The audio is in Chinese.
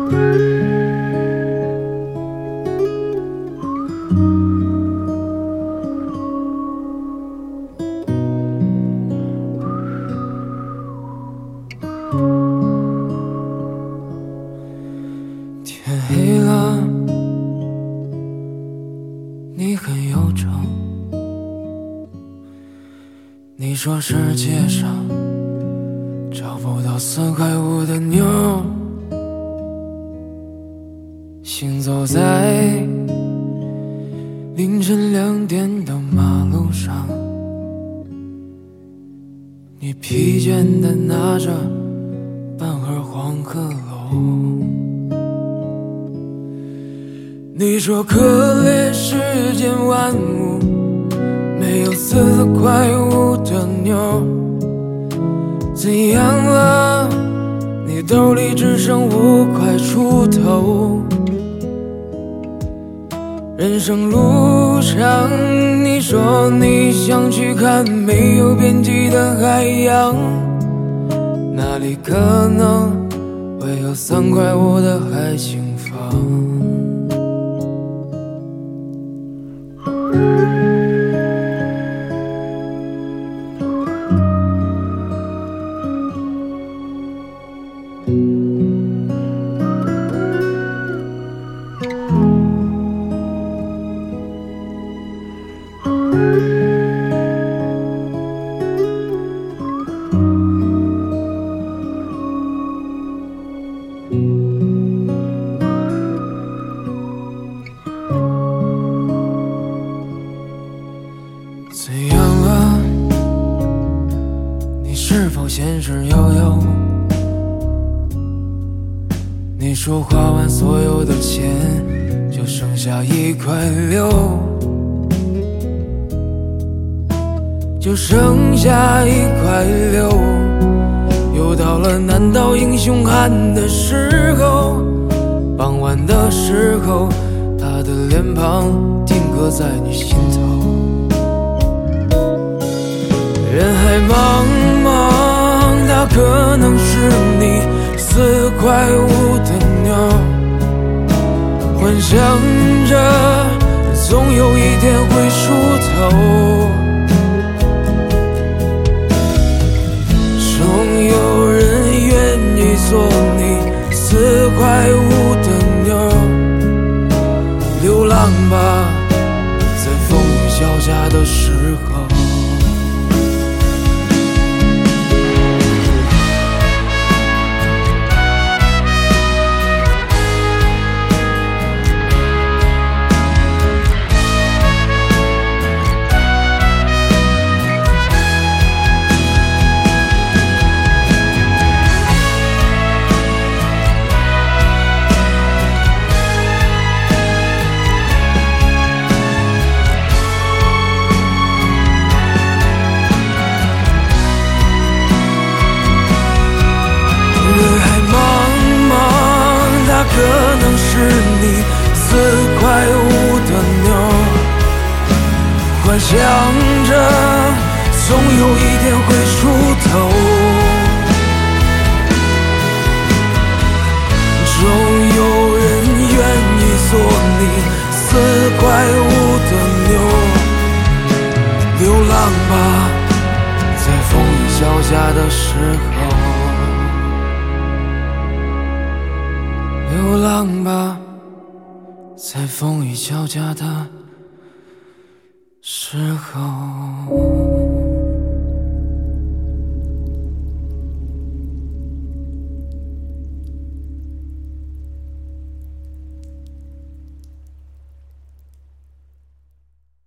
天黑了，你很忧愁。你说世界上找不到4块5的妞，行走在凌晨2点的马路上，你疲倦地拿着半盒黄鹤楼。你说可怜世间万物没有4块5的妞，怎样了？你兜里只剩5块出头。人生路上，你说你想去看没有边际的海洋，那里可能会有3块5的海景房。怎样了？你是否现实悠悠？你说花完所有的钱，就剩下1块6，就剩下1块6。又到了难倒英雄汉的时候，傍晚的时候，他的脸庞定格在你心头。人海茫茫，它可能是你4块5的妞，幻想着总有一天会出头，总有人愿意做你4块5的妞。流浪吧，在风雨交加的时候。可能是你4块5的妞，幻想着总有一天会出头，总有人愿意做你4块5的妞。流浪吧，在风雨交加的时候。流浪吧，在风雨交加的时候。